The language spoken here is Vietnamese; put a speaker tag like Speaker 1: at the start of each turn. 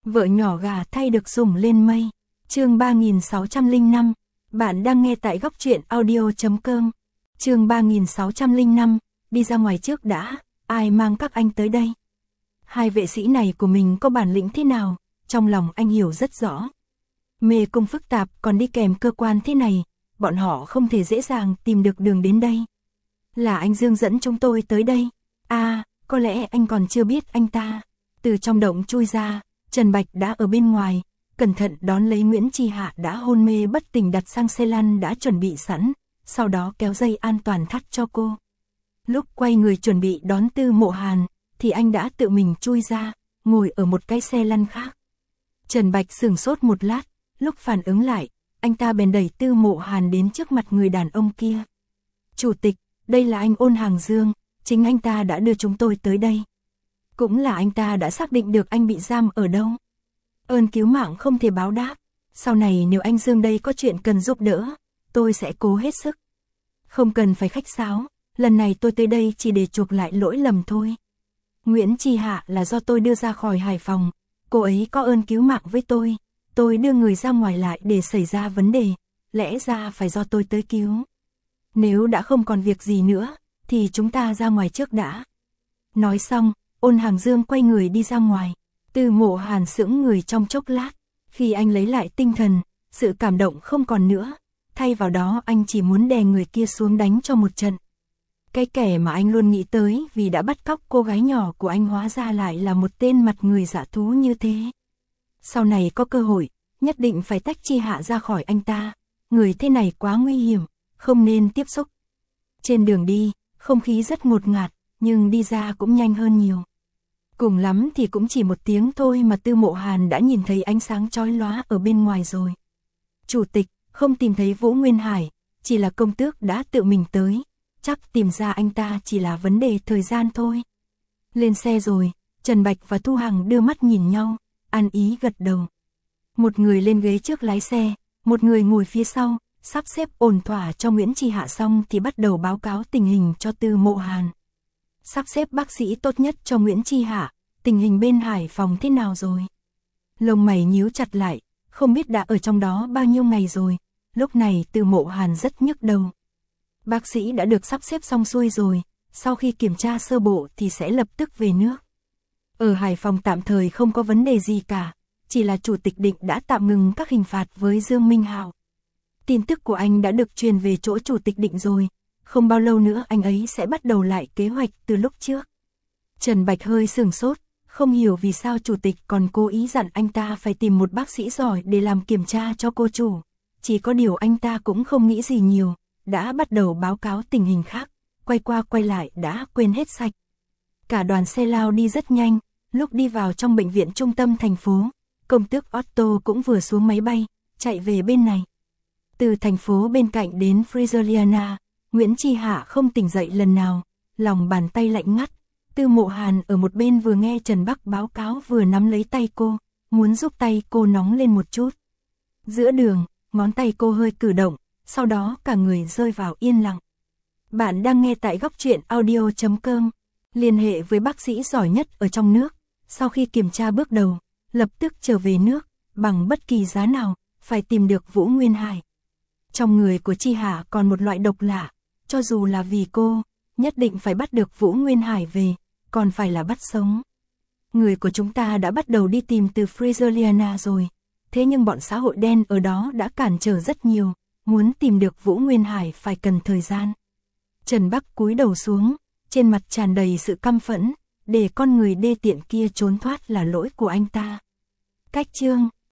Speaker 1: Vợ nhỏ gà thay được sủng lên mây. Chương 3605. Bạn đang nghe tại góc truyện audio.com. Chương 3605. Đi ra ngoài trước đã, ai mang các anh tới đây? Hai vệ sĩ này của mình có bản lĩnh thế nào, trong lòng anh hiểu rất rõ. Mê cung phức tạp còn đi kèm cơ quan thế này, bọn họ không thể dễ dàng tìm được đường đến đây. Là anh Dương dẫn chúng tôi tới đây. Có lẽ anh còn chưa biết anh ta. Từ trong động chui ra, Trần Bạch đã ở bên ngoài, cẩn thận đón lấy Nguyễn Chi Hạ đã hôn mê bất tỉnh đặt sang xe lăn đã chuẩn bị sẵn, sau đó kéo dây an toàn thắt cho cô. Lúc quay người chuẩn bị đón Tư Mộ Hàn, thì anh đã tự mình chui ra, ngồi ở một cái xe lăn khác. Trần Bạch sửng sốt một lát, lúc phản ứng lại, anh ta bèn đẩy Tư Mộ Hàn đến trước mặt người đàn ông kia. Chủ tịch, đây là anh Ôn Hàng Dương, chính anh ta đã đưa chúng tôi tới đây. Cũng là anh ta đã xác định được anh bị giam ở đâu. Ơn cứu mạng không thể báo đáp, sau này nếu anh Dương đây có chuyện cần giúp đỡ, tôi sẽ cố hết sức. Không cần phải khách sáo, lần này tôi tới đây chỉ để chuộc lại lỗi lầm thôi. Nguyễn Chi Hạ là do tôi đưa ra khỏi Hải Phòng, cô ấy có ơn cứu mạng với tôi đưa người ra ngoài lại để xảy ra vấn đề, lẽ ra phải do tôi tới cứu. Nếu đã không còn việc gì nữa, thì chúng ta ra ngoài trước đã. Nói xong, Ôn Hàng Dương quay người đi ra ngoài. Tư Mộ Hàn sững người trong chốc lát, khi anh lấy lại tinh thần, sự cảm động không còn nữa, thay vào đó anh chỉ muốn đè người kia xuống đánh cho một trận. Cái kẻ mà anh luôn nghĩ tới vì đã bắt cóc cô gái nhỏ của anh hóa ra lại là một tên mặt người dã thú như thế. Sau này có cơ hội, nhất định phải tách Chi Hạ ra khỏi anh ta, người thế này quá nguy hiểm, không nên tiếp xúc. Trên đường đi, không khí rất ngột ngạt, nhưng đi ra cũng nhanh hơn nhiều. Cùng lắm thì cũng chỉ một tiếng thôi mà Tư Mộ Hàn đã nhìn thấy ánh sáng chói lóa ở bên ngoài rồi. Chủ tịch, không tìm thấy Vũ Nguyên Hải, chỉ là công tước đã tự mình tới, chắc tìm ra anh ta chỉ là vấn đề thời gian thôi. Lên xe rồi, Trần Bạch và Thu Hằng đưa mắt nhìn nhau, ăn ý gật đầu. Một người lên ghế trước lái xe, một người ngồi phía sau, sắp xếp ổn thỏa cho Nguyễn Chi Hạ xong thì bắt đầu báo cáo tình hình cho Tư Mộ Hàn. Sắp xếp bác sĩ tốt nhất cho Nguyễn Chi Hạ, tình hình bên Hải Phòng thế nào rồi? Lông mày nhíu chặt lại, không biết đã ở trong đó bao nhiêu ngày rồi, lúc này Tư Mộ Hàn rất nhức đầu. Bác sĩ đã được sắp xếp xong xuôi rồi, sau khi kiểm tra sơ bộ thì sẽ lập tức về nước. Ở Hải Phòng tạm thời không có vấn đề gì cả, chỉ là Chủ tịch Định đã tạm ngừng các hình phạt với Dương Minh Hạo. Tin tức của anh đã được truyền về chỗ Chủ tịch Định rồi, không bao lâu nữa anh ấy sẽ bắt đầu lại kế hoạch từ lúc trước. Trần Bạch hơi sửng sốt, không hiểu vì sao Chủ tịch còn cố ý dặn anh ta phải tìm một bác sĩ giỏi để làm kiểm tra cho cô chủ. Chỉ có điều anh ta cũng không nghĩ gì nhiều, đã bắt đầu báo cáo tình hình khác, quay qua quay lại đã quên hết sạch. Cả đoàn xe lao đi rất nhanh, lúc đi vào trong bệnh viện trung tâm thành phố, công tước Otto cũng vừa xuống máy bay, chạy về bên này. Từ thành phố bên cạnh đến Frezoliana, Nguyễn Chi Hạ không tỉnh dậy lần nào, lòng bàn tay lạnh ngắt. Tư Mộ Hàn ở một bên vừa nghe Trần Bắc báo cáo vừa nắm lấy tay cô, muốn giúp tay cô nóng lên một chút. Giữa đường, ngón tay cô hơi cử động, sau đó cả người rơi vào yên lặng. Bạn đang nghe tại góc truyện audio.com, liên hệ với bác sĩ giỏi nhất ở trong nước, sau khi kiểm tra bước đầu, lập tức trở về nước, bằng bất kỳ giá nào, phải tìm được Vũ Nguyên Hải. Trong người của Chi Hạ còn một loại độc lạ, cho dù là vì cô, nhất định phải bắt được Vũ Nguyên Hải về, còn phải là bắt sống. Người của chúng ta đã bắt đầu đi tìm từ Frezoliana rồi, thế nhưng bọn xã hội đen ở đó đã cản trở rất nhiều, muốn tìm được Vũ Nguyên Hải phải cần thời gian. Trần Bắc cúi đầu xuống, trên mặt tràn đầy sự căm phẫn, để con người đê tiện kia trốn thoát là lỗi của anh ta. Cách chương